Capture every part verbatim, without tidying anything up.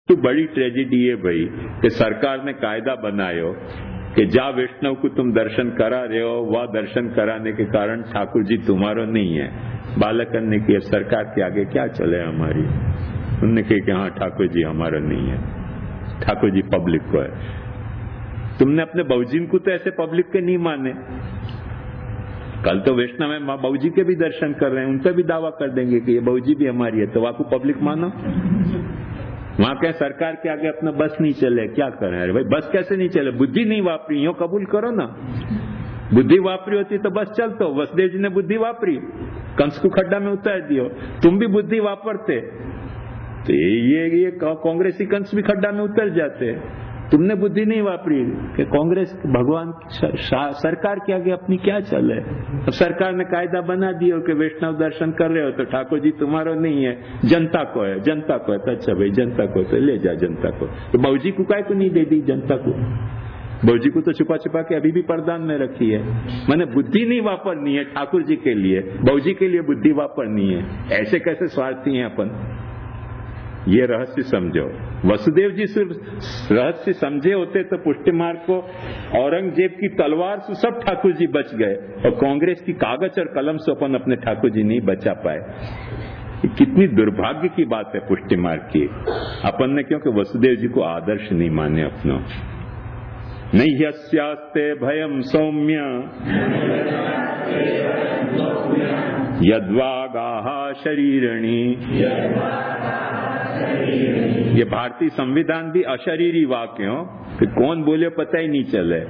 तो बड़ी ट्रेजेडी है भाई कि सरकार ने कायदा बनायो कि जा वैष्णव को तुम दर्शन करा रहे हो, वह दर्शन कराने के कारण ठाकुर जी तुम्हारो नहीं है। बालकन ने किया सरकार के आगे क्या चले हमारी। उन्होंने कहा कि हाँ ठाकुर जी हमारा नहीं है, ठाकुर जी पब्लिक को है। तुमने अपने बहुजी को तो ऐसे पब्लिक के नहीं माने। कल तो वैष्णव है, माँ बहुजी के भी दर्शन कर रहे हैं, उनका भी दावा कर देंगे कि ये बहुजी भी हमारी है, तो वहां को पब्लिक मानो। वहां क्या सरकार के आगे अपना बस नहीं चले, क्या करें। अरे भाई बस कैसे नहीं चले, बुद्धि नहीं वापरी, यो कबूल करो ना। बुद्धि वापरी होती तो बस चलतो। वसुदेव जी ने बुद्धि वापरी, कंस को खड्डा में उतार दियो। तुम भी बुद्धि वापरते तो ये ये कांग्रेसी कंस भी खड्डा में उतर जाते। तुमने बुद्धि नहीं वापरी कि कांग्रेस भगवान सरकार के आगे अपनी क्या चले। अब सरकार ने कायदा बना दिया कि वैष्णव दर्शन कर रहे हो तो ठाकुर जी तुम्हारो नहीं है, जनता को है, जनता को है। तो अच्छा भाई जनता को तो ले जा, जनता को तो बहुजी को काय को नहीं दे दी जनता को। बहुजी को तो छुपा छुपा के अभी भी प्रदान में रखी है। मैंने बुद्धि नहीं वापरनी है ठाकुर जी के लिए, बहुजी के लिए बुद्धि वापरनी है। ऐसे कैसे स्वार्थी हैं अपन, ये रहस्य समझो। वसुदेव जी सिर्फ रहस्य समझे होते तो पुष्टि मार्ग को औरंगजेब की तलवार से सब ठाकुर जी बच गए, और कांग्रेस की कागज और कलम से अपन अपने ठाकुर जी नहीं बचा पाए। कितनी दुर्भाग्य की बात है पुष्टि मार्ग की। अपन ने क्योंकि वसुदेव जी को आदर्श नहीं माने अपना। नहीं यस्यास्ते भयम सौम्य यद्वागाहा शरीरणी। ये भारतीय संविधान भी अशरीरी वाक्य हो कि कौन बोले पता ही नहीं चले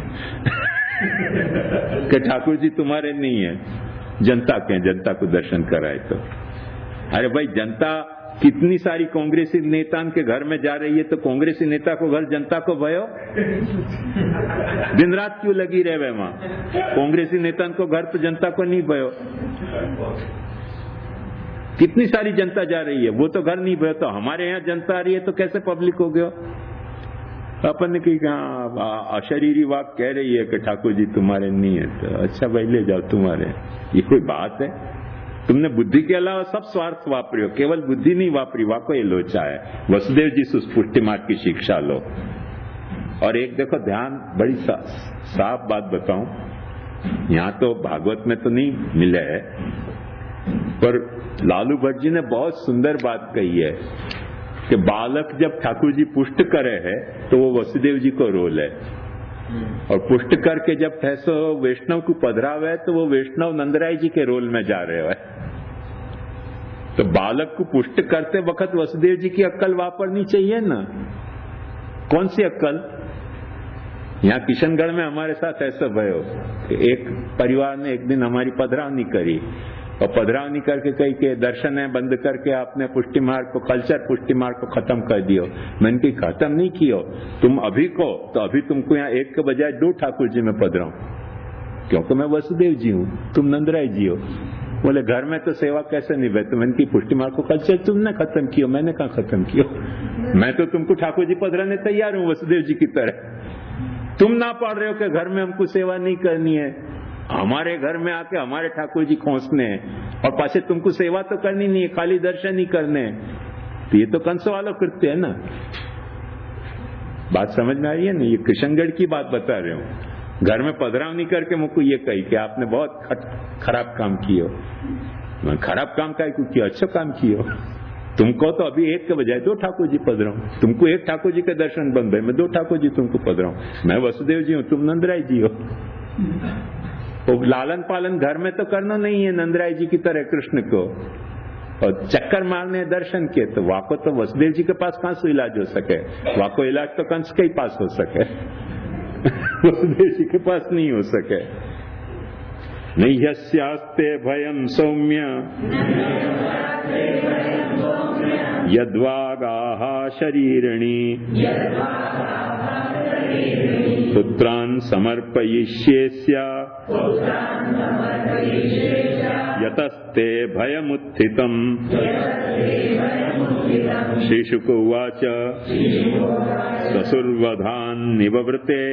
कि ठाकुर जी तुम्हारे नहीं है, जनता के, जनता को दर्शन कराए तो। अरे भाई जनता कितनी सारी कांग्रेसी नेता के घर में जा रही है, तो कांग्रेसी नेता को घर जनता को भयो दिन रात क्यों लगी रहे वहां। कांग्रेसी नेता को घर तो जनता को नहीं भयो। कितनी सारी जनता जा रही है, वो तो घर नहीं भयो, तो हमारे यहाँ जनता आ रही है तो कैसे पब्लिक हो गया। अपन ने कहा अशरीरी वाक कह रही है कि ठाकुर जी तुम्हारे नहीं है, तो अच्छा भाई ले जाओ तुम्हारे। ये कोई बात है। तुमने बुद्धि के अलावा सब स्वार्थ वापरी हो, केवल बुद्धि नहीं वापरी, वाको ये लोचा है। वसुदेव जी सुस्पुष्टि मार्ग की शिक्षा लो। और एक देखो ध्यान, बड़ी सा, साफ बात बताऊं, यहाँ तो भागवत में तो नहीं मिले है, पर लालू भट्ट जी ने बहुत सुंदर बात कही है कि बालक जब ठाकुर जी पुष्ट करे है तो वो वसुदेव जी को रोल है, और पुष्ट करके जब ठहसो वैष्णव को पधरावे है तो वो वैष्णव नंदराय जी के रोल में जा रहे हो। तो बालक को पुष्ट करते वक्त वसुदेव जी की अक्ल वापरनी चाहिए ना। कौन सी अक्ल। यहाँ किशनगढ़ में हमारे साथ ऐसा भयो कि एक परिवार ने एक दिन हमारी पधरावनी करी, और पधरावनी करके कही के दर्शन है बंद करके आपने पुष्टि मार्ग को, कल्चर पुष्टि मार्ग को खत्म कर दियो। मैंने की खत्म नहीं कियो, तुम अभी को तो अभी तुमको यहाँ एक के बजाय दो ठाकुर जी में पधराऊं, क्योंकि मैं वसुदेव जी हूँ, तुम नंदराय जी हो। बोले घर में तो सेवा कैसे निभे। तो मैंने की पुष्टि मार्ग को कल्चर तुमने खत्म किया, मैंने कहा खत्म किया। मैं तो तुमको ठाकुर जी पधराने तैयार हूँ वसुदेव जी की तरह। तुम ना पढ़ रहे हो कि घर में हमको सेवा नहीं करनी है, हमारे घर में आके हमारे ठाकुर जी खोसने, और पासे तुमको सेवा तो करनी नहीं है, खाली दर्शन ही करने। तो ये तो कंस वालों कृत्य है ना। बात समझ में आ रही है ना। ये किशनगढ़ की बात बता रहे हूँ। घर में पधराव नहीं करके मुझको ये कही कि आपने बहुत खराब काम किया। मैं खराब काम का किया, अच्छा काम किया। तुमको तो अभी एक के बजाय दो ठाकुर जी पधराऊं, तुमको एक ठाकुर जी के दर्शन बंद है, मैं दो ठाकुर जी तुमको पधराऊं। मैं वसुदेव जी हूँ, तुम नंदराय जी हो। तो लालन पालन घर में तो करना नहीं है नंदराय जी की तरह कृष्ण को, और चक्कर मारने दर्शन के, तो वाको तो वसुदेव जी के पास कहां से इलाज हो सके। वाको इलाज तो कंस के ही पास हो सके वसुदेव जी के पास नहीं हो सके। नहीं यस्यास्ते भयम सौम्य यद्वागाः शरीरणी पुत्रान् समर्पयिष्येस्य यतस्ते भयमुत्थितम्। श्रीशुक उवाच ससुर्वधान् निववृते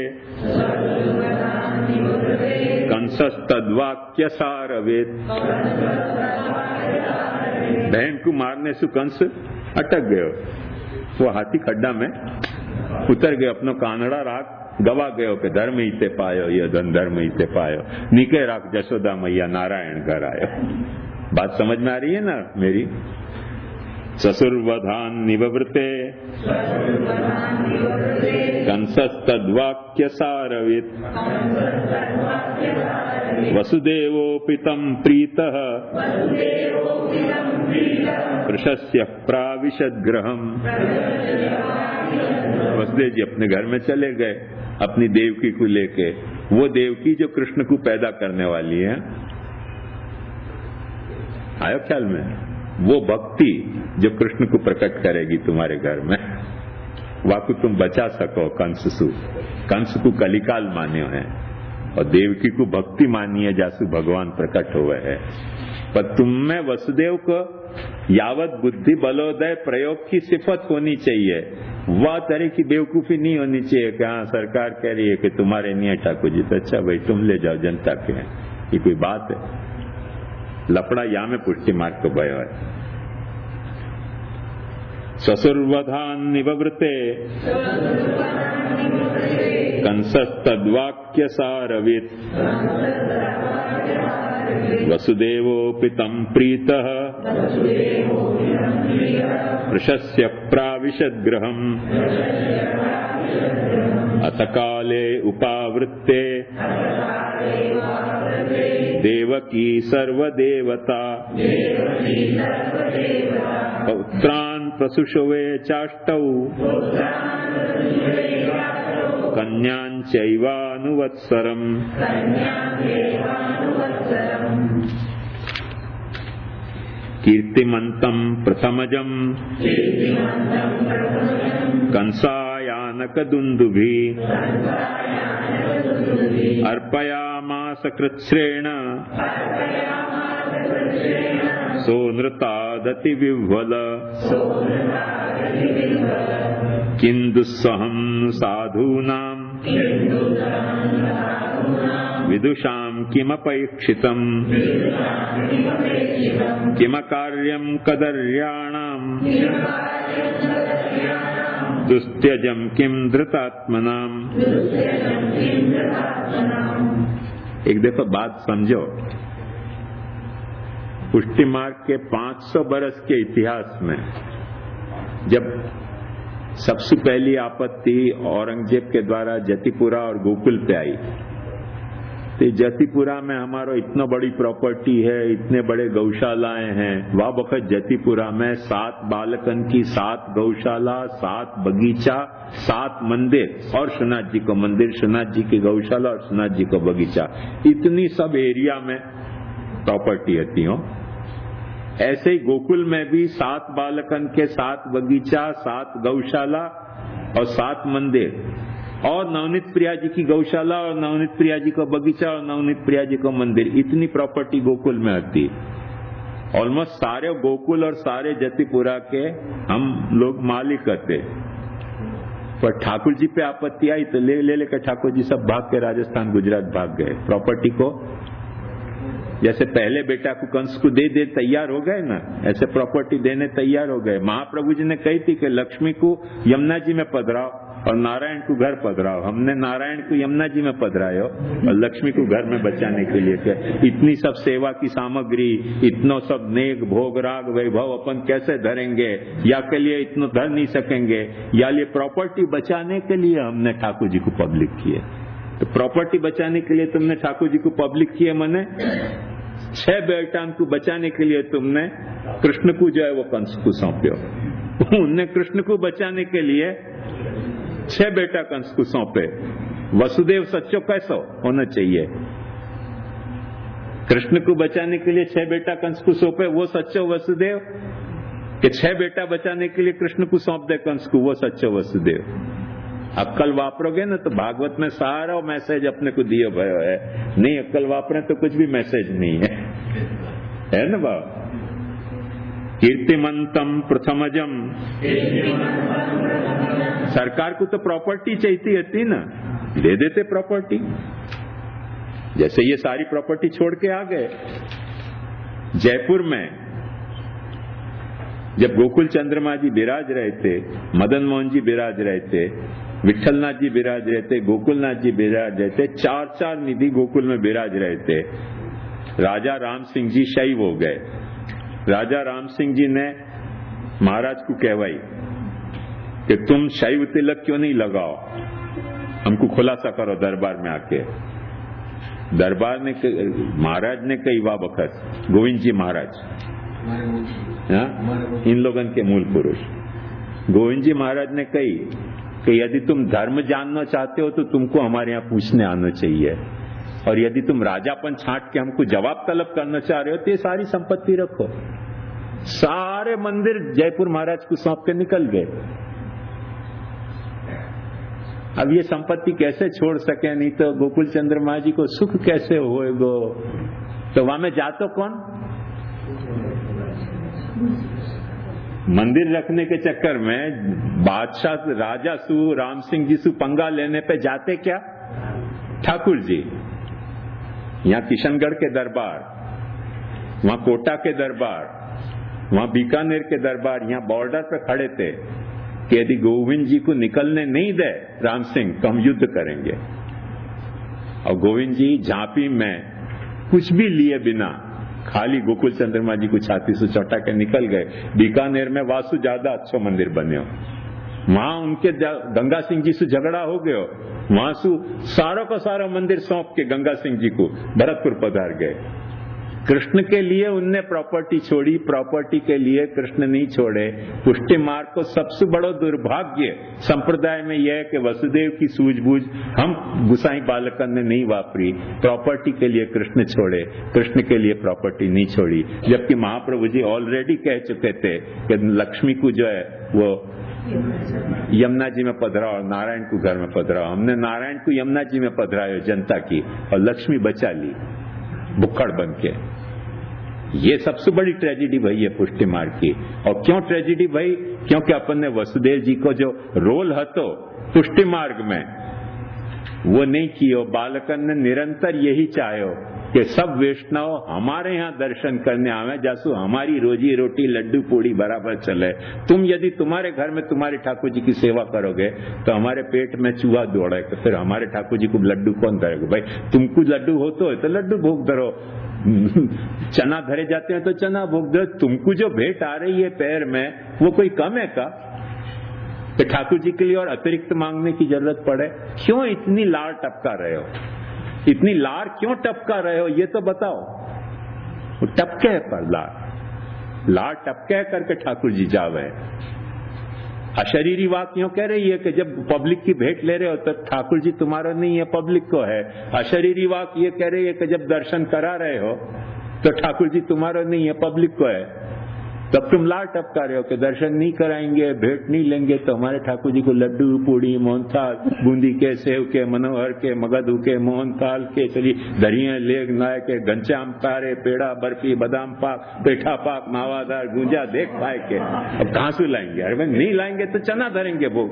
कंसस्तद्वाक्य सारवेद। बहन को मारने से कंस अटक गयो, वो हाथी खड्डा में उतर गयो, अपनो कानड़ा राख गवा गयो के धर्म ही ते पायो, ये धन धर्म ही ते पायो, निके राख जशोदा मैया नारायण घर आयो। बात समझ में आ रही है ना मेरी? ससुर्वधान निवृते कंसस्तद्वाक्य सारवित वसुदेवोपितं प्रीतः प्रशस्य प्राविशद गृहम्। वसुदेव जी अपने घर में चले गए अपनी देवकी को लेके। वो देवकी जो कृष्ण को पैदा करने वाली है, आयो ख्याल में? वो भक्ति जो कृष्ण को प्रकट करेगी तुम्हारे घर में, वाकु तुम बचा सको कंस सु। कंस को कलिकाल मान्यो है और देवकी को भक्ति मानी है, जासु भगवान प्रकट हुए है। पर तुम में वसुदेव को यावत बुद्धि बलोदय प्रयोग की सिफत होनी चाहिए, वह तरह की बेवकूफी नहीं होनी चाहिए कि हाँ सरकार कह रही है कि तुम्हारे नहीं है ठाकुर जी, तो अच्छा भाई तुम ले जाओ, जनता के हैं, ये कोई बात है? लफड़ा या में पुष्टि मार्ग को भयो है। ससुर्वधान निवृते कंसस्तद्वाक्य सारवित वसुदेवोपितं प्रीतः प्रशस्य प्राविशद गृहम्। अथ काले उपावृत्ते देवकी सर्वदेवता पुत्रान् प्रसुषवे चाष्टौ कन्यान् चैवानुवत्सरम्। कीर्तिमन्तं प्रथमजम् कंसायानकदुन्दुभिः अर्पयामास कृच्छ्रेण सोनृतादति विह्वल। किं दुस्सहं साधूनां विदुषां किमपैक्षितम् किमकार्यं कदर्याणां दुस्त्यजं किं धृतात्मनाम्। एक दफा बात समझो, पुष्टि मार्ग के पाँच सौ बरस के इतिहास में जब सबसे पहली आपत्ति औरंगजेब के द्वारा जतिपुरा और गोकुल पे आई, तो जतिपुरा में हमारा इतना बड़ी प्रॉपर्टी है, इतने बड़े गौशालाएं हैं। वह वक्त जतिपुरा में सात बालकन की सात गौशाला, सात बगीचा, सात मंदिर और सुनाथ जी को मंदिर, सुनाथ जी की गौशाला और सुनाथ जी को बगीचा, इतनी सब एरिया में प्रॉपर्टी होती हो। ऐसे ही गोकुल में भी सात बालकन के सात बगीचा, सात गौशाला और सात मंदिर और नवनीत प्रिया जी की गौशाला और नवनीत प्रिया जी का बगीचा और नवनीत प्रिया जी का मंदिर, इतनी प्रॉपर्टी गोकुल में आती। ऑलमोस्ट सारे गोकुल और सारे जतिपुरा के हम लोग मालिक करते। पर ठाकुर जी पे आपत्ति आई तो ले ले लेकर ठाकुर जी सब भाग के राजस्थान गुजरात भाग गए। प्रॉपर्टी को जैसे पहले बेटा को कंस को दे दे तैयार हो गए ना, ऐसे प्रॉपर्टी देने तैयार हो गए। महाप्रभु जी ने कही थी कि लक्ष्मी को यमुना जी में पधराओ और नारायण को घर पधराओ। हमने नारायण को यमुना जी में पधरायो और लक्ष्मी को घर में बचाने के लिए कहे। इतनी सब सेवा की सामग्री, इतनो सब नेक भोग राग वैभव अपन कैसे धरेंगे, या के लिए इतना धर नहीं सकेंगे, या ये प्रॉपर्टी बचाने के लिए हमने ठाकुर जी को पब्लिक किए। तो प्रॉपर्टी बचाने के लिए तुमने ठाकुर जी को पब्लिक किए, मने छह बेटान को बचाने के लिए तुमने कृष्ण को जो है वो कंस को सौंपे। उनने कृष्ण को बचाने के लिए छह बेटा कंस को सौंपे। वसुदेव सच्चो कैसो होना चाहिए? कृष्ण को बचाने के लिए छह बेटा कंस को सौंपे, वो सच्चो वसुदेव? कि छह बेटा बचाने के लिए कृष्ण को सौंप दे कंस को, वो सच्चो वसुदेव? अक्कल वापरोगे ना तो भागवत में सारा मैसेज अपने को दिए भयो है। नहीं अक्कल वापरे तो कुछ भी मैसेज नहीं है, है ना बाबा? कीर्तिमंतम प्रथमजम, सरकार को तो प्रॉपर्टी चाहिए थी ना, दे देते प्रॉपर्टी। जैसे ये सारी प्रॉपर्टी छोड़ के आ गए। जयपुर में जब गोकुल चंद्रमा जी विराज रहे थे, मदन मोहन जी विराज रहे थे, विठलनाथ जी विराज रहे थे, गोकुलनाथ जी विराज रहे थे, चार चार निधि गोकुल में विराज रहे थे। राजा राम सिंह जी शहीद हो गए। राजा राम सिंह जी ने महाराज को कहवाई कि तुम शैव तिलक क्यों नहीं लगाओ, हमको खुलासा करो दरबार में आके। दरबार ने महाराज ने कही वाह बखत गोविंद जी महाराज, हाँ, इन लोगन के मूल पुरुष गोविंद जी महाराज ने कही कि यदि तुम धर्म जानना चाहते हो तो तुमको हमारे यहाँ पूछने आना चाहिए, और यदि तुम राजापन छांट के हमको जवाब तलब करना चाह रहे हो तो ये सारी संपत्ति रखो। सारे मंदिर जयपुर महाराज को सौंप के निकल गए। अब ये संपत्ति कैसे छोड़ सके, नहीं तो गोकुल चंद्रमा जी को सुख कैसे होएगो। तो वहां में जातो कौन? मंदिर रखने के चक्कर में बादशाह राजा सु राम सिंह जी सु पंगा लेने पे जाते क्या? ठाकुर जी। यहाँ किशनगढ़ के दरबार, वहां कोटा के दरबार, वहां बीकानेर के दरबार, यहाँ बॉर्डर पे खड़े थे कि यदि गोविंद जी को निकलने नहीं दे राम सिंह तो हम युद्ध करेंगे। और गोविंद जी झांपी में कुछ भी लिए बिना खाली गोकुल चंद्रमा जी को छाती से चौटा के निकल गए। बीकानेर में वासु ज्यादा अच्छो मंदिर बने हो, वहां उनके गंगा सिंह जी से झगड़ा हो गयो, वहां सु सारों का सारा मंदिर सौंप के गंगा सिंह जी को भरतपुर पधार गए। कृष्ण के लिए उनने प्रॉपर्टी छोड़ी, प्रॉपर्टी के लिए कृष्ण नहीं छोड़े। पुष्टि मार्ग को सबसे बड़ो दुर्भाग्य संप्रदाय में यह है कि वसुदेव की सूझबूझ हम गुसाई बालकन ने नहीं वापरी। प्रॉपर्टी के लिए कृष्ण छोड़े, कृष्ण के लिए प्रॉपर्टी नहीं छोड़ी। जबकि महाप्रभु जी ऑलरेडी कह चुके थे कि लक्ष्मी को जो है वो यमुना जी में पधराओ, नारायण को घर में पधराओ। हमने नारायण को यमुना जी में पधरायो जनता की, और लक्ष्मी बचा ली भुक्खड़ बन के। ये सबसे बड़ी ट्रेजेडी भई है पुष्टि मार्ग की। और क्यों ट्रेजेडी भई? क्योंकि अपन ने वसुदेव जी को जो रोल हतो पुष्टि मार्ग में वो नहीं कियो। बालकन ने निरंतर यही चाहो कि सब वैष्णव हमारे यहाँ दर्शन करने आवे, जासू हमारी रोजी रोटी लड्डू पूड़ी बराबर चले। तुम यदि तुम्हारे घर में तुम्हारे ठाकुर जी की सेवा करोगे तो हमारे पेट में चूहा दौड़े, तो फिर हमारे ठाकुर जी को लड्डू कौन धरेगा? भाई तुमको लड्डू हो तो, तो लड्डू भोग धरो, चना धरे जाते हैं तो चना भोग धरो। तुमको जो भेंट आ रही है पैर में वो कोई कम है का? तो ठाकुर जी के लिए और अतिरिक्त मांगने की जरूरत पड़े? क्यों इतनी लार टपका रहे हो? इतनी लार क्यों टपका रहे हो ये तो बताओ। वो टपके है पर लार लार टपके करके ठाकुर जी जावे। अशरीरी बात क्यों कह रही है कि जब पब्लिक की भेंट ले रहे हो तो ठाकुर जी तुम्हारा नहीं है, पब्लिक को है। अशरीरी बात ये कह रही है कि जब दर्शन करा रहे हो तो ठाकुर जी तुम्हारा नहीं है, पब्लिक को है। तब तुम लार टपका रहे हो कि दर्शन नहीं कराएंगे, भेंट नहीं लेंगे तो हमारे ठाकुर जी को लड्डू पूड़ी मोहनथाल बूंदी के सेव के मनोहर के मगधू के मोहनथाल के चली दरिया लेग नाय के घनश्याम तारे पेड़ा बर्फी बादाम पाक पेठा पाक मावादार गुंजा देख पाए के अब कहां से लाएंगे? अरे भाई नहीं लाएंगे तो चना धरेंगे भोग।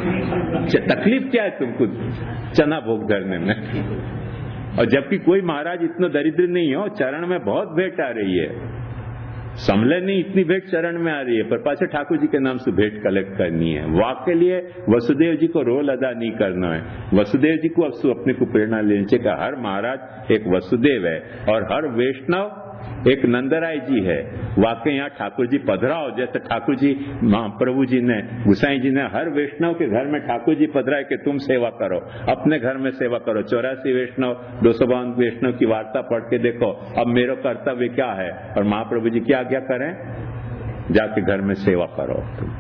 तकलीफ क्या है तुमको चना भोग धरने में? और जबकि कोई महाराज इतना दरिद्र नहीं हो, चरण में बहुत भेंट आ रही है। समले नहीं इतनी भेंट चरण में आ रही है, पर पाछे ठाकुर जी के नाम से भेंट कलेक्ट करनी है। वाक के लिए वसुदेव जी को रोल अदा नहीं करना है। वसुदेव जी को अब अपने को प्रेरणा लेनी चाहिए कि हर महाराज एक वसुदेव है और हर वैष्णव एक नंदराय जी है। वाकई यहाँ ठाकुर जी पधराओ, जैसे ठाकुर जी महाप्रभु जी ने गुसाई जी ने हर वैष्णव के घर में ठाकुर जी पधराए कि तुम सेवा करो, अपने घर में सेवा करो। चौरासी वैष्णव दो सौ बावन वैष्णव की वार्ता पढ़ के देखो अब मेरा कर्तव्य क्या है। और महाप्रभु जी क्या क्या करें? जाके घर में सेवा करो।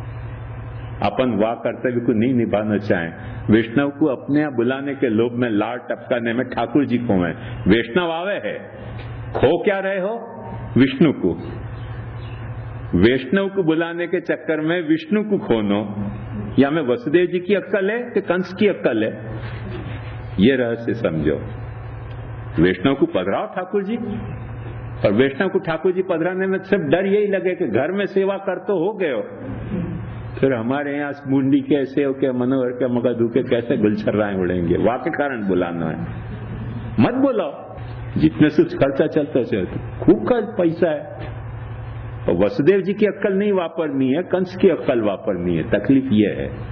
अपन वाह कर्तव्य को नहीं निभाना चाहें, वैष्णव को अपने यहाँ बुलाने के लोभ में लार टपकाने में ठाकुर जी को है। वैष्णव आवे है, खो क्या रहे हो? विष्णु को। वैष्णव को बुलाने के चक्कर में विष्णु को खोनो, या में वसुदेव जी की अक्कल है कि कंस की अक्कल है? ये रहस्य समझो। वैष्णव को पधराओ ठाकुर जी, और वैष्णव को ठाकुर जी पधराने में सिर्फ डर यही लगे कि घर में सेवा कर तो हो गए हो, फिर हमारे यहाँ मुंडी के सेव के मनोहर के मगधू के कैसे गुलछर्राएं उड़ेंगे? वाह के कारण बुलाना है। मत बोलो, जितने से खर्चा चलता है खूब का पैसा है, और वसुदेव जी की अक्ल नहीं वापरनी है, कंस की अक्ल वापरनी है। तकलीफ यह है।